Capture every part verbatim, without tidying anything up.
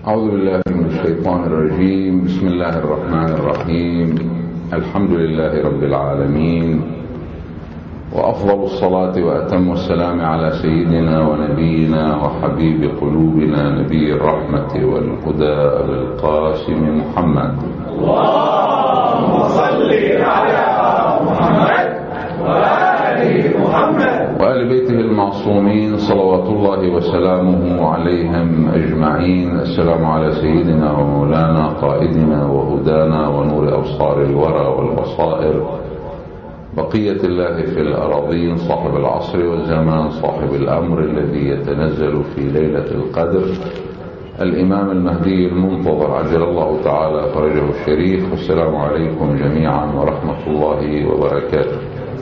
أعوذ بالله من الشيطان الرجيم. بسم الله الرحمن الرحيم. الحمد لله رب العالمين، وأفضل الصلاة وأتم السلام على سيدنا ونبينا وحبيب قلوبنا نبي الرحمة والهدى القاسم محمد. اللهم صل على محمد وآل محمد وآل بيته المعصومين صلوات الله وسلامه عليهم أجمعين. السلام على سيدنا ومولانا قائدنا وهدانا ونور أبصار الورى والبصائر، بقية الله في الأراضين، صاحب العصر والزمان، صاحب الأمر الذي يتنزل في ليلة القدر، الإمام المهدي المنتظر عجل الله تعالى فرجه الشريف. والسلام عليكم جميعا ورحمة الله وبركاته.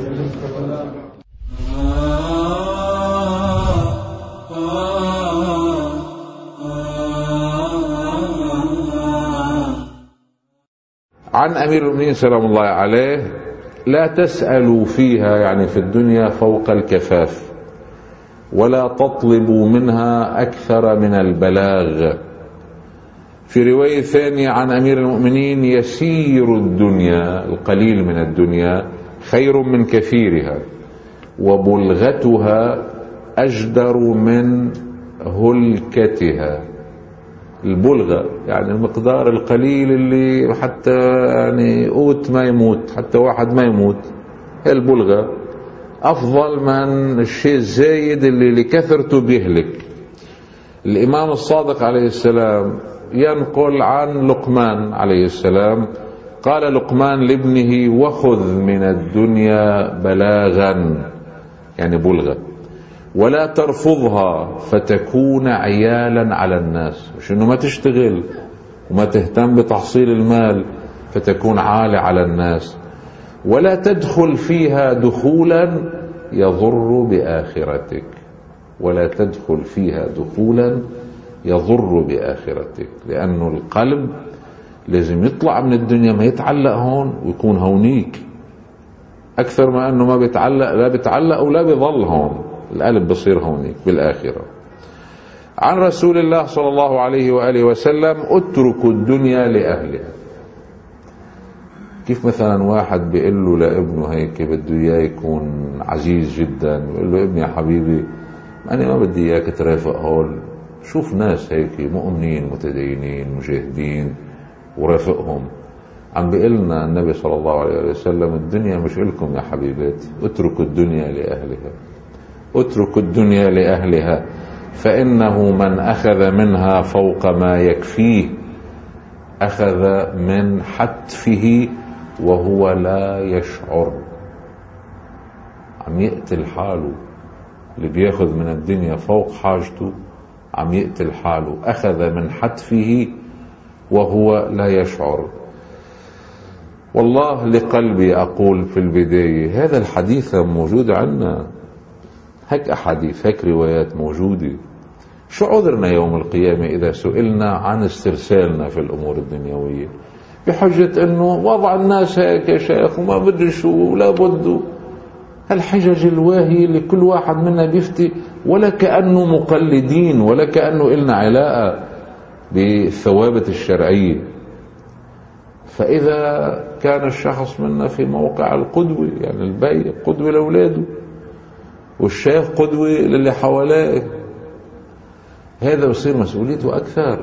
عن أمير المؤمنين سلام الله عليه: لا تسألوا فيها، يعني في الدنيا، فوق الكفاف، ولا تطلبوا منها أكثر من البلاغ. في رواية ثانية عن أمير المؤمنين: يسير الدنيا، القليل من الدنيا، خير من كثيرها، وبلغتها أجدر من هلكتها. البلغة يعني المقدار القليل اللي حتى يعني قوت ما يموت، حتى واحد ما يموت، هي البلغة أفضل من الشيء الزايد اللي لكثرته بيهلك. الإمام الصادق عليه السلام ينقل عن لقمان عليه السلام: قال لقمان لابنه: وخذ من الدنيا بلاغا، يعني بلغة، ولا ترفضها فتكون عيالا على الناس. مش انه ما تشتغل وما تهتم بتحصيل المال فتكون عالة على الناس. ولا تدخل فيها دخولا يضر بآخرتك، ولا تدخل فيها دخولا يضر بآخرتك، لأنه القلب لازم يطلع من الدنيا، ما يتعلق هون ويكون هونيك أكثر ما أنه ما بيتعلق، لا بيتعلق ولا بيظل هون، القلب بصير هونيك بالآخرة. عن رسول الله صلى الله عليه وآله وسلم: اتركوا الدنيا لأهلها. كيف مثلا واحد بيقول له لابنه هيك بده اياه يكون عزيز جدا، بيقول له: ابني يا حبيبي أنا ما بدي اياك ترافق هول، شوف ناس هيك مؤمنين متدينين مجاهدين ورافقهم. عم بيقلنا النبي صلى الله عليه وسلم: الدنيا مش إلكم يا حبيباتي، اتركوا الدنيا لأهلها، اتركوا الدنيا لأهلها، فإنه من أخذ منها فوق ما يكفيه أخذ من حتفه وهو لا يشعر. عم يقتل حاله، اللي بياخذ من الدنيا فوق حاجته عم يقتل حاله، أخذ من حتفه وهو لا يشعر. والله لقلبي أقول في البداية، هذا الحديث موجود عندنا، هيك أحاديث، هيك روايات موجودة. شو عذرنا يوم القيامة إذا سئلنا عن استرسالنا في الأمور الدنيوية بحجة أنه وضع الناس هيك يا شيخ وما بدي شو ولا بده، الحجج الواهية اللي كل واحد منا بيفتي ولا كأنه مقلدين ولا كأنه إلنا علاقة بالثوابت الشرعية. فإذا كان الشخص منا في موقع القدوة، يعني البي قدوة لأولاده والشيخ قدوة للي حواليه، هذا بصير مسؤوليته أكثر،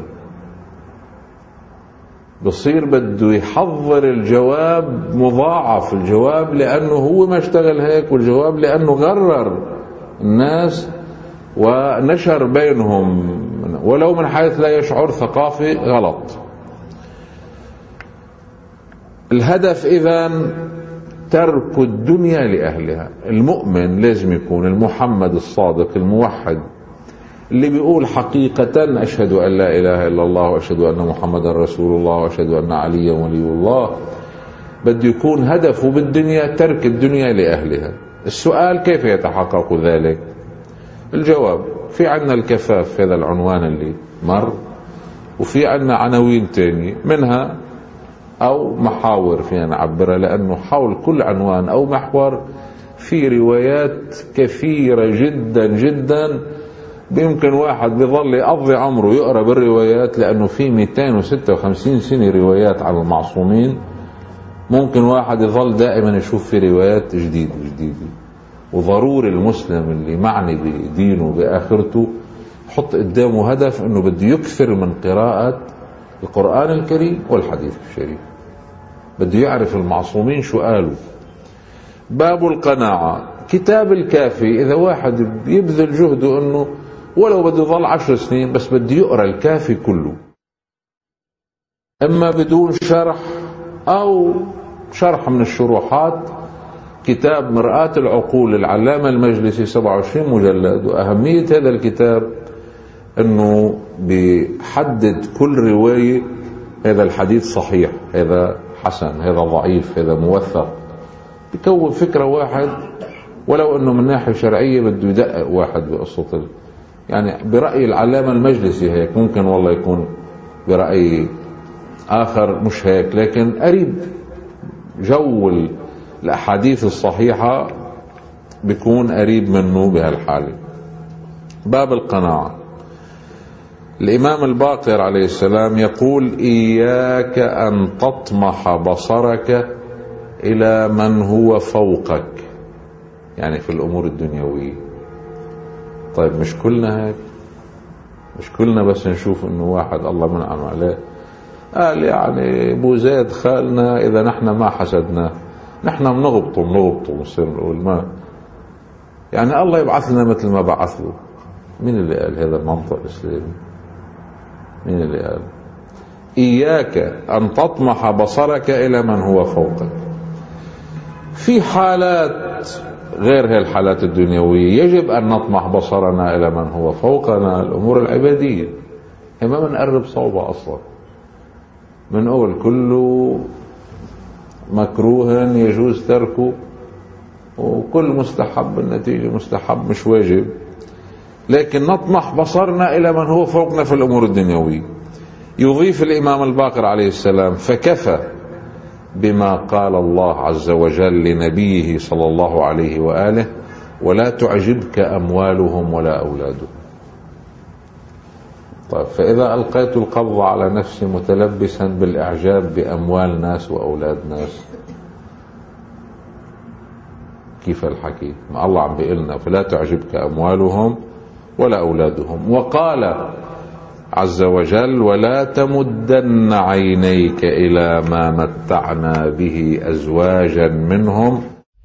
بصير بده يحضر الجواب مضاعف، الجواب لأنه هو ما اشتغل هيك، والجواب لأنه غرر الناس ونشر بينهم ولو من حيث لا يشعر ثقافة غلط. الهدف إذن ترك الدنيا لأهلها. المؤمن لازم يكون المحمد الصادق الموحد اللي بيقول حقيقة: أشهد أن لا إله إلا الله وأشهد أن محمد رسول الله وأشهد أن عليا ولي الله. بده يكون هدفه بالدنيا ترك الدنيا لأهلها. السؤال: كيف يتحقق ذلك؟ الجواب: في عنا الكفاف، هذا العنوان اللي مر، وفي عنا عناوين تانية منها أو محاور فينا نعبرها، لأنه حول كل عنوان أو محور في روايات كثيرة جدا جدا بيمكن واحد بيظل يقضي عمره يقرأ بالروايات، لأنه في مئتين وستة وخمسين سنة روايات عن المعصومين. ممكن واحد يظل دائما يشوف في روايات جديدة جديدة. وضروري المسلم اللي معني بدينه بآخرته حط قدامه هدف أنه بده يكثر من قراءة القرآن الكريم والحديث الشريف، بده يعرف المعصومين شو قالوا. باب القناعة. كتاب الكافي، إذا واحد يبذل جهده أنه ولو بده يظل عشر سنين بس بده يقرأ الكافي كله، إما بدون شرح أو شرح من الشروحات. كتاب مرآة العقول للعلامة المجلسي سبعة وعشرين مجلد. وأهمية هذا الكتاب أنه بيحدد كل رواية، هذا الحديث صحيح، هذا حسن، هذا ضعيف، هذا موثق. بيكون فكرة واحد، ولو أنه من ناحية شرعية بده يدقق واحد بقصة، يعني برأي العلامة المجلسي هيك، ممكن والله يكون برأي آخر مش هيك، لكن قريب. جو الأحاديث الصحيحة بيكون قريب منه بهالحالة. باب القناعة. الإمام الباقر عليه السلام يقول: إياك أن تطمح بصرك إلى من هو فوقك، يعني في الأمور الدنيوية. طيب مش كلنا هيك؟ مش كلنا بس نشوف إنه واحد الله منعم عليه قال يعني أبو زيد خالنا إذا نحن ما حسدناه نحن بنغبطه بنغبطه ونصير نقول ما، يعني الله يبعث لنا مثل ما بعث له. مين اللي قال هذا المنطق الإسلامي؟ مين اللي قال؟ إياك أن تطمح بصرك إلى من هو فوقك. في حالات غير هي الحالات الدنيوية يجب أن نطمح بصرنا إلى من هو فوقنا، الأمور العبادية ما بنقرب صوبة أصلا، بنقول كله مكروه يجوز تركه، وكل مستحب النتيجة مستحب مش واجب. لكن نطمح بصرنا إلى من هو فوقنا في الأمور الدنيوية. يضيف الإمام الباقر عليه السلام: فكفى بما قال الله عز وجل لنبيه صلى الله عليه وآله: ولا تعجبك أموالهم ولا أولادهم. طيب فإذا ألقيت القبض على نفسي متلبسا بالإعجاب بأموال ناس وأولاد ناس، كيف الحكي؟ ما الله عم بيقلنا فلا تعجبك أموالهم ولا أولادهم. وقال عز وجل: ولا تمدن عينيك إلى ما متعنا به أزواجا منهم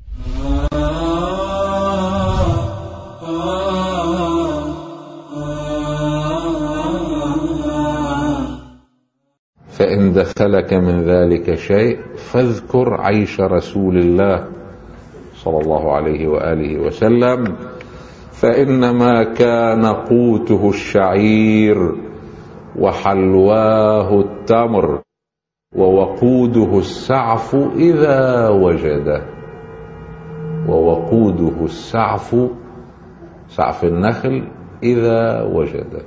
فإن دخلك من ذلك شيء فاذكر عيش رسول الله صلى الله عليه وآله وسلم، فإنما كان قوته الشعير وحلواه التمر ووقوده السعف إذا وجده. ووقوده السعف، سعف النخل، إذا وجده.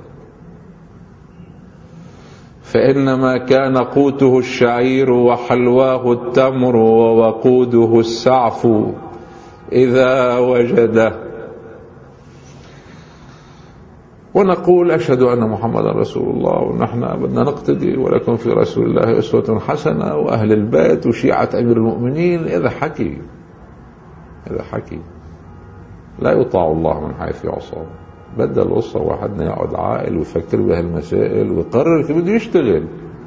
فإنما كان قوته الشعير وحلواه التمر ووقوده السعف إذا وجده. ونقول: أشهد أن محمد رسول الله، ونحن بدنا نقتدي ولكم في رسول الله أسوة حسنة، وأهل البيت وشيعة أمير المؤمنين. إذا حكي إذا حكي لا يطاع الله من حيث يعصى. بدل القصة واحدنا يقعد عاقل ويفكر بهالمسائل ويقرر كيف بده يشتغل.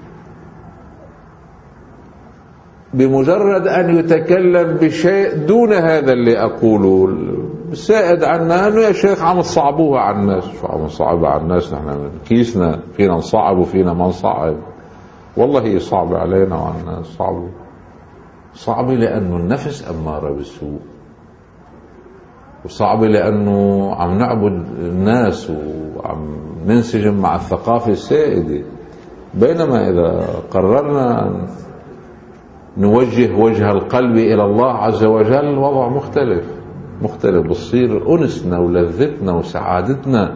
بمجرد أن يتكلم بشيء دون هذا اللي أقوله السائد عنا أنه يا شيخ عم تصعبوها على الناس. شو عم نصعبها على الناس؟ نحن كيسنا فينا نصعب وفينا ما نصعب. والله هي صعبة علينا وعلى الناس. صعبة صعبة لأنه النفس أمارة بالسوء، وصعبة لأنه عم نعبد الناس وعم ننسجم مع الثقافة السائدة. بينما إذا قررنا نوجه وجه القلب إلى الله عز وجل وضع مختلف مختلف بصير أنسنا ولذتنا وسعادتنا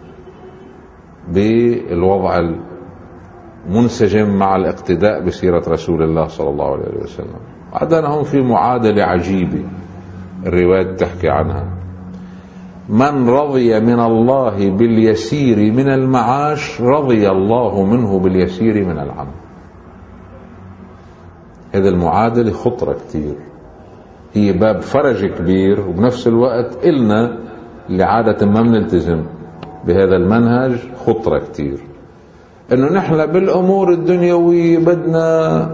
بالوضع المنسجم مع الاقتداء بسيرة رسول الله صلى الله عليه وسلم. عدنا هم في معادلة عجيبة الروايات تحكي عنها. من رضي من الله باليسير من المعاش رضي الله منه باليسير من العمل. هذا المعادلة خطرة كتير، هي باب فرج كبير، وبنفس الوقت إلنا اللي عادة ما بنلتزم بهذا المنهج خطرة كتير، إنه نحن بالأمور الدنيوية بدنا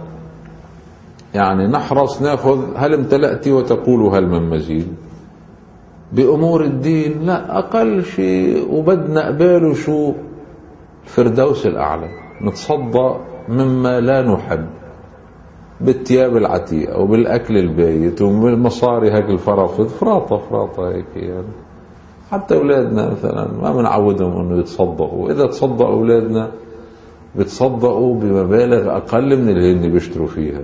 يعني نحرص ناخذ هل امتلأتي وتقول هل من مزيد. بأمور الدين لا، أقل شيء وبدنا قباله شو؟ الفردوس الأعلى. نتصدق مما لا نحب بالثياب العتيقة وبالأكل البايت وبالمصاري هيك الفرافض فراطة فراطة هيك يعني. حتى أولادنا مثلا ما بنعودهم أنه يتصدقوا، إذا تصدقوا أولادنا بتصدقوا بمبالغ أقل من اللي هن بيشتروا فيها،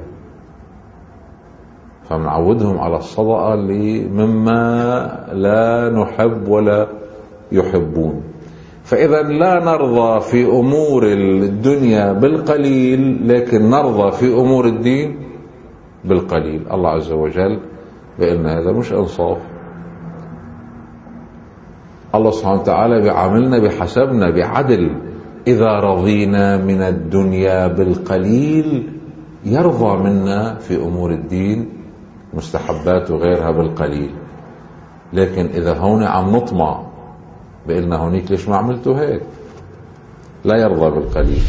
فمنعودهم على الصدقة اللي مما لا نحب ولا يحبون. فإذا لا نرضى في أمور الدنيا بالقليل، لكن نرضى في أمور الدين بالقليل. الله عز وجل بأن هذا مش إنصاف. الله سبحانه وتعالى بيعاملنا بحسبنا بعدل. إذا رضينا من الدنيا بالقليل يرضى منا في أمور الدين مستحبات وغيرها بالقليل. لكن إذا هون عم نطمع بقلنا هونيك ليش ما عملتوا هيك، لا يرضى بالقليل.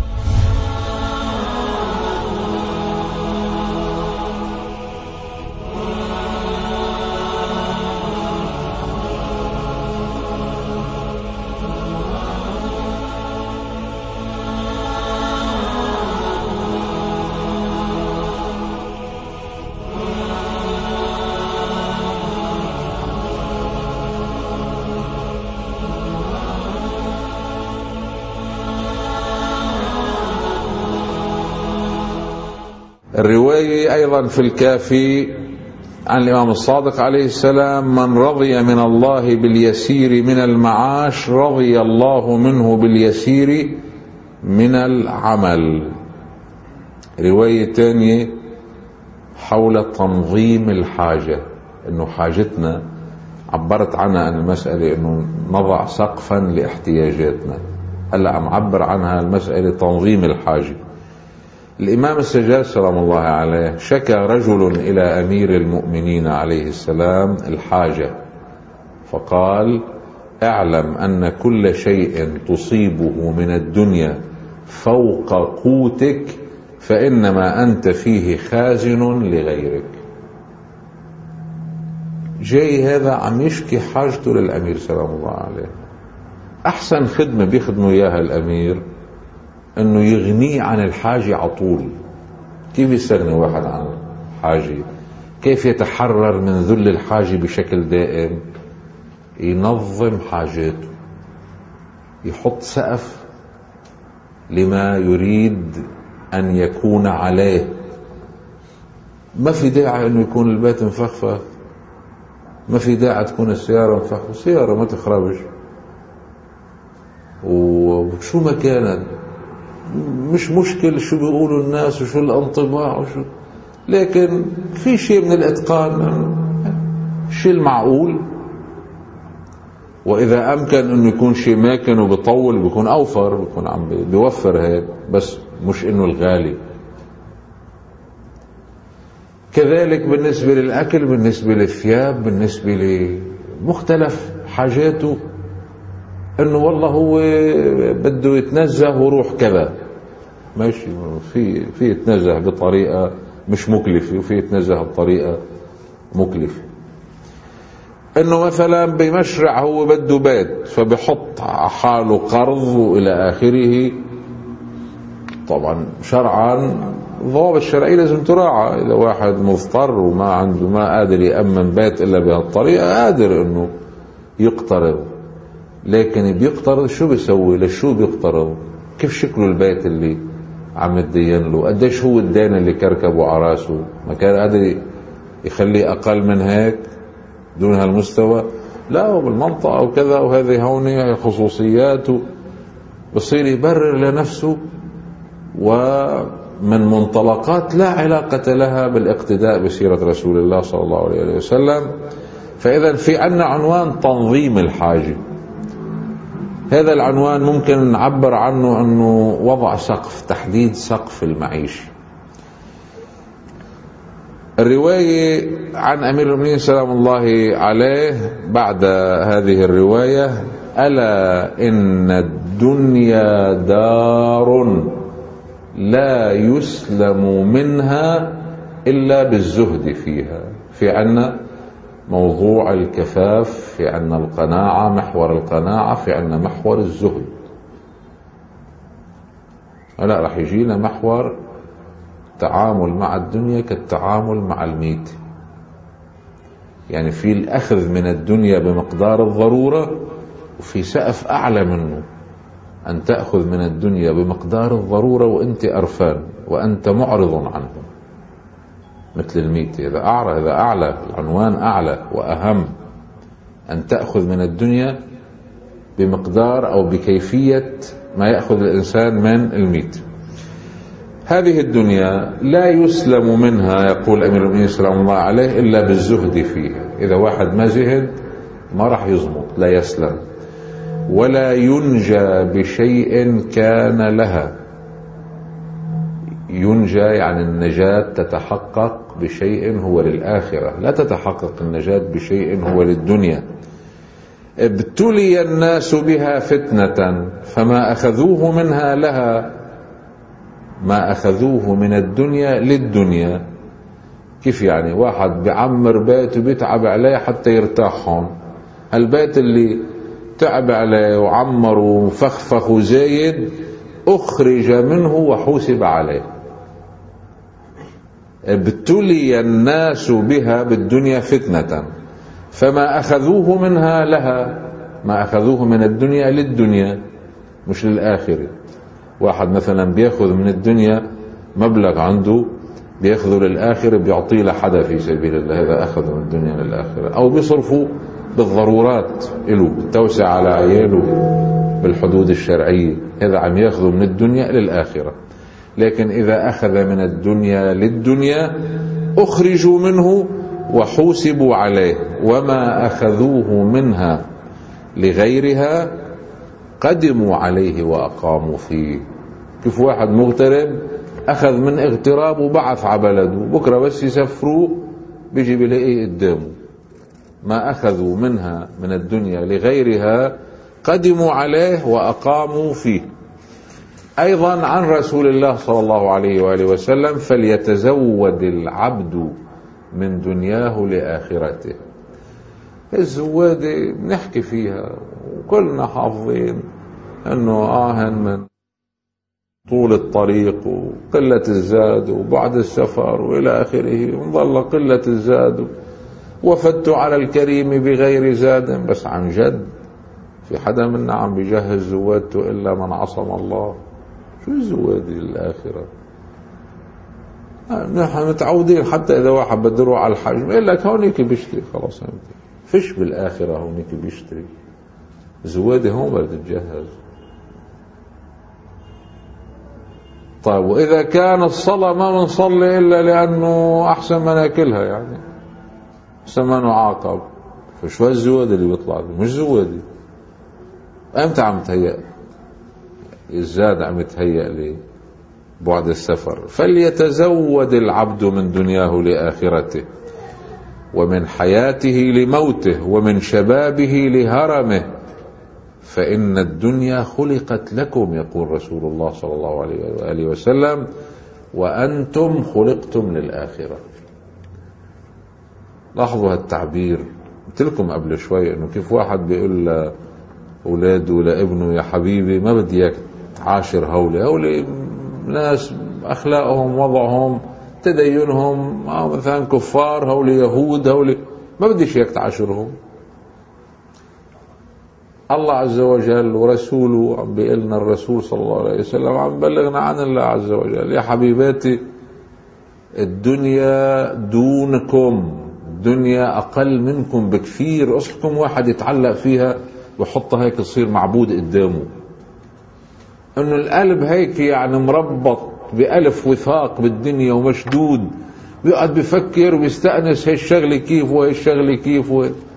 الرواية أيضا في الكافي عن الإمام الصادق عليه السلام: من رضي من الله باليسير من المعاش رضي الله منه باليسير من العمل. رواية تانية حول تنظيم الحاجة، إنه حاجتنا عبرت عنها عن المسألة إنه نضع سقفا لاحتياجاتنا، هلا عم عبر عنها المسألة تنظيم الحاجة. الإمام السجاد سلام الله عليه شكى رجل إلى أمير المؤمنين عليه السلام الحاجة، فقال: اعلم أن كل شيء تصيبه من الدنيا فوق قوتك فإنما أنت فيه خازن لغيرك. جاي هذا عم يشكي حاجته للأمير سلام الله عليه. أحسن خدمة بيخدمه إياها الأمير انه يغنيه عن الحاجة عطول. كيف يستغني واحد عن حاجة؟ كيف يتحرر من ذل الحاجة بشكل دائم؟ ينظم حاجاته، يحط سقف لما يريد ان يكون عليه. ما في داعي انه يكون البيت مفخفخ، ما في داعي تكون السيارة مفخفخة، السيارة ما تخربش وشو ما كانت، مش مشكل شو بيقولوا الناس وشو الانطباع وشو، لكن في شيء من الاتقان، شيء المعقول. واذا امكن انه يكون شيء ماكن وبيطول بيكون اوفر، بيكون عم بيوفر هيك، بس مش انه الغالي. كذلك بالنسبة للاكل، بالنسبة للثياب، بالنسبة لمختلف حاجاته، انه والله هو بده يتنزه وروح كذا، ماشي، في في يتنزه بطريقه مش مكلفه وفي يتنزه بطريقه مكلفه. انه مثلا بمشرع هو بده بيت فبحط على حاله قرض والى اخره. طبعا شرعا الضوابط الشرعيه لازم تراعى. اذا واحد مضطر وما عنده ما قادر يامن بيت الا بهالطريقه، قادر انه يقترض، لكن بيقترض شو بيسوي؟ لشو بيقترض؟ كيف شكله البيت اللي عم يتدين له؟ قديش هو الدين اللي كركبه على راسه؟ ما كان قادر يخليه اقل من هيك دون هالمستوى؟ لا، وبالمنطقه وكذا، وهذه هون خصوصيات، بصير يبرر لنفسه ومن منطلقات لا علاقه لها بالاقتداء بسيره رسول الله صلى الله عليه وسلم. فإذا في عنا عنوان تنظيم الحاجة. هذا العنوان ممكن نعبر عنه أنه وضع سقف، تحديد سقف المعيشة. الرواية عن أمير المؤمنين سلام الله عليه بعد هذه الرواية: ألا إن الدنيا دار لا يسلم منها إلا بالزهد فيها. في عنا موضوع الكفاف، في عنا القناعة، محور القناعة، في عنا محور الزهد. هلا رح يجينا محور التعامل مع الدنيا كالتعامل مع الميت. يعني في الأخذ من الدنيا بمقدار الضرورة، وفي سقف أعلى منه، أن تأخذ من الدنيا بمقدار الضرورة وأنت أرفان وأنت معرض عنه، مثل الميت. إذا أعلى إذا أعلى العنوان أعلى وأهم، أن تأخذ من الدنيا بمقدار أو بكيفية ما يأخذ الإنسان من الميت. هذه الدنيا لا يسلم منها، يقول أمير المؤمنين سلام الله عليه، إلا بالزهد فيها. إذا واحد ما زهد ما راح يزمط، لا يسلم. ولا ينجى بشيء كان لها. ينجى يعني النجاة تتحقق بشيء هو للآخرة، لا تتحقق النجاة بشيء هو للدنيا. ابتلي الناس بها فتنة فما أخذوه منها لها، ما أخذوه من الدنيا للدنيا. كيف يعني؟ واحد بعمر بيت وبيتعب عليه حتى يرتاح هون. البيت اللي تعب عليه وعمر وفخفخ وزايد أخرج منه وحوسب عليه. ابتلي الناس بها بالدنيا فتنة فما أخذوه منها لها، ما أخذوه من الدنيا للدنيا مش للآخرة. واحد مثلا بيأخذ من الدنيا مبلغ عنده بيأخذه للآخرة بيعطيه لحدا في سبيل الله، هذا أخذ من الدنيا للآخرة. أو بيصرفوا بالضرورات له، بالتوسع على عياله بالحدود الشرعية، هذا عم يأخذه من الدنيا للآخرة. لكن إذا أخذ من الدنيا للدنيا أخرجوا منه وحوسبوا عليه، وما أخذوه منها لغيرها قدموا عليه وأقاموا فيه. كيف واحد مغترب أخذ من اغتراب وبعث على بلده، بكرة بس يسفروه بيجي بلاقيه قدامه. ما أخذوا منها من الدنيا لغيرها قدموا عليه وأقاموا فيه. أيضا عن رسول الله صلى الله عليه وآله وسلم: فليتزود العبد من دنياه لآخرته. الزوادة بنحكي فيها وكلنا حافظين أنه آهن من طول الطريق وقلة الزاد وبعد السفر وإلى آخره، ونظل قلة الزاد وفدت على الكريم بغير زاد. بس عن جد في حدا منا عم بيجهز زوادته إلا من عصم الله. شو الزواد للآخرة؟ نحن متعودين حتى إذا واحد بده يروح على الحج بيقول لك هونيك بيشتري، خلاص فيش بالآخرة هونيك بيشتري. زوادة هون بدها تتجهز. طيب وإذا كان الصلاة ما بنصلي إلا لأنه أحسن ما ناكلها، يعني أحسن ما نعاقب، فشو هالزوادة اللي بيطلع بي؟ مش زوادة. أمتى عم تهيأ الزاد؟ عم تهيأ لي بعد السفر. فليتزود العبد من دنياه لآخرته، ومن حياته لموته، ومن شبابه لهرمه، فإن الدنيا خلقت لكم، يقول رسول الله صلى الله عليه وآله وسلم، وأنتم خلقتم للآخرة. لاحظوا هالتعبير. قلت لكم قبل شوي انه كيف واحد بيقول لاولاده لابنه: يا حبيبي ما بدي اياك تعاشر هولي هولي ناس اخلاقهم وضعهم تدينهم مثلا كفار، هولي يهود، هولي ما بديش اياك تعاشرهم. الله عز وجل ورسوله عم بيقلنا، الرسول صلى الله عليه وسلم عم بلغنا عن الله عز وجل: يا حبيباتي الدنيا دونكم، الدنيا أقل منكم بكثير. أصلكم واحد يتعلق فيها ويحطها هيك تصير معبود قدامه، إنه القلب هيك يعني مربط بألف وثاق بالدنيا ومشدود، بيقعد بيفكر وبيستأنس هالشغلة كيف وهالشغلة كيف و...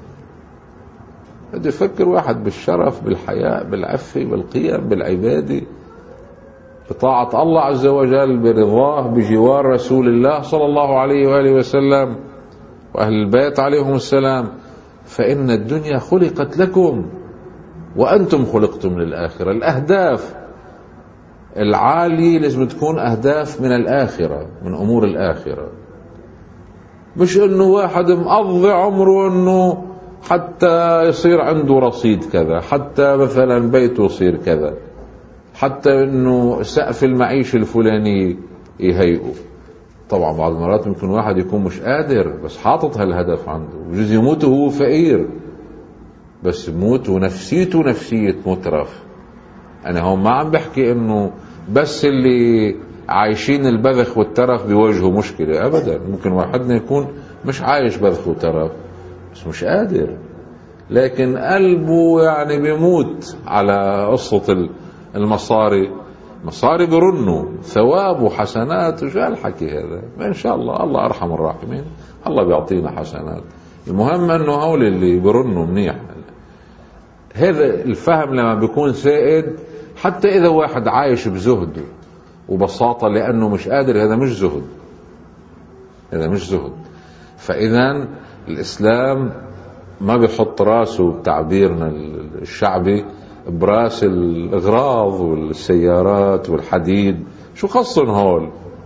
بده يفكر واحد بالشرف، بالحياء، بالعفة، بالقيم، بالعبادة، بطاعة الله عز وجل، برضاه، بجوار رسول الله صلى الله عليه وآله وسلم وأهل البيت عليهم السلام. فإن الدنيا خلقت لكم وأنتم خلقتم للآخرة. الأهداف العالية لازم تكون أهداف من الآخرة، من أمور الآخرة، مش إنه واحد مقضي عمره إنه حتى يصير عنده رصيد كذا، حتى مثلا بيته يصير كذا، حتى إنه سقف المعيشة الفلاني يهيئه. طبعا بعض المرات ممكن واحد يكون مش قادر بس حاطط هالهدف عنده، وجوز يموت وهو فقير بس يموت ونفسيته نفسية مترف. أنا هون ما عم بحكي إنه بس اللي عايشين البذخ والترف بيواجهوا مشكلة، أبدا. ممكن واحدنا يكون مش عايش بذخ وترف بس مش قادر، لكن قلبه يعني بيموت على قصة المصاري. مصاري برنوا ثواب وحسنات، وشو هالحكي هذا؟ إن شاء الله الله أرحم الراحمين، الله بيعطينا حسنات. المهم أنه هول اللي برنوا منيح. هذا الفهم لما بيكون سائد، حتى إذا واحد عايش بزهد وبساطة لأنه مش قادر، هذا مش زهد، هذا مش زهد. فإذا الإسلام ما بيحط راسه بتعبيرنا الشعبي براس الأغراض والسيارات والحديد، شو خصن هول؟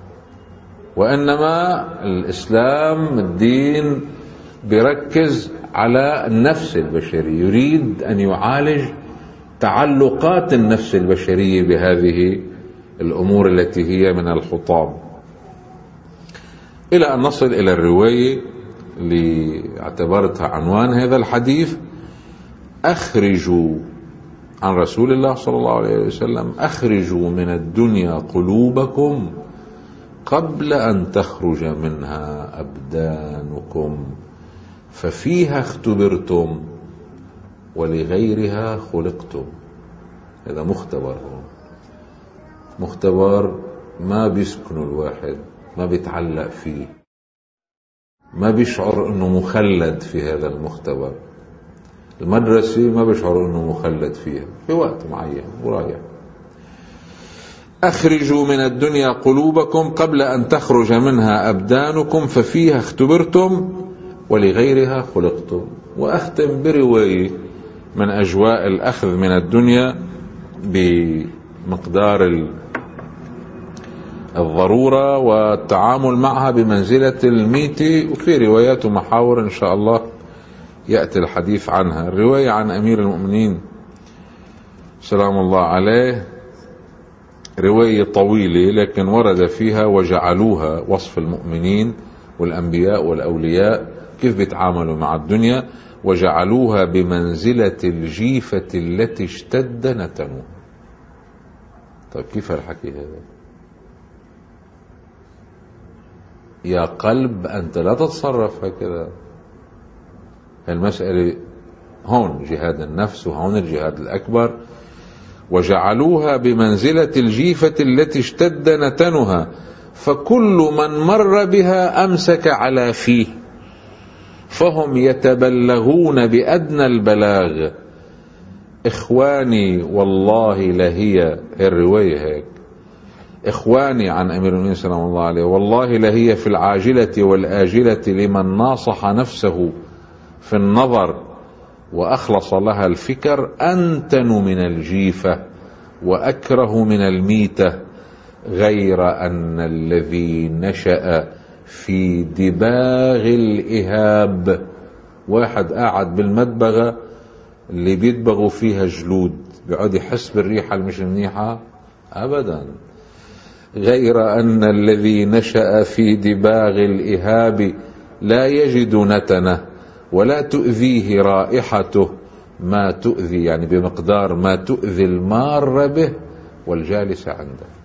وإنما الإسلام الدين بيركز على النفس البشرية، يريد أن يعالج تعلقات النفس البشرية بهذه الأمور التي هي من الحطام. إلى أن نصل إلى الرواية اللي اعتبرتها عنوان هذا الحديث: أخرجوا عن رسول الله صلى الله عليه وسلم أخرجوا من الدنيا قلوبكم قبل أن تخرج منها أبدانكم، ففيها اختبرتم ولغيرها خلقتم. هذا مختبر، مختبر ما بيسكنه الواحد، ما بيتعلق فيه، ما بيشعر انه مخلد في هذا المختبر. المدرسة ما بيشعر انه مخلد فيها، في وقت معين ورايح. أخرجوا من الدنيا قلوبكم قبل أن تخرج منها أبدانكم، ففيها اختبرتم ولغيرها خلقتم. وأختم برواية من أجواء الأخذ من الدنيا بمقدار الضرورة والتعامل معها بمنزلة الميتة، وفي روايات ومحاور إن شاء الله يأتي الحديث عنها. الرواية عن أمير المؤمنين سلام الله عليه، رواية طويلة لكن ورد فيها وجعلوها وصف المؤمنين والأنبياء والأولياء كيف بيتعاملوا مع الدنيا، وجعلوها بمنزلة الجيفة التي اشتد نتنها. طيب كيف الحكي هذا؟ يا قلب أنت لا تتصرف هكذا. المسألة هون جهاد النفس وهون الجهاد الأكبر. وجعلوها بمنزلة الجيفة التي اشتد نتنها، فكل من مر بها أمسك على فيه، فهم يتبلغون بأدنى البلاغ. إخواني والله لهي الرواية هيك، إخواني عن أمير المؤمنين سلام الله عليه، والله لهي في العاجلة والآجلة لمن ناصح نفسه في النظر وأخلص لها الفكر أنتن من الجيفة وأكره من الميتة، غير أن الذي نشأ في دباغ الإهاب. واحد قاعد بالمدبغة اللي بيدبغوا فيها جلود بيقعد يحس بالريحة المش منيحة أبدا. غير أن الذي نشأ في دباغ الإهاب لا يجد نتنه ولا تؤذيه رائحته ما تؤذي، يعني بمقدار ما تؤذي المار به والجالس عنده.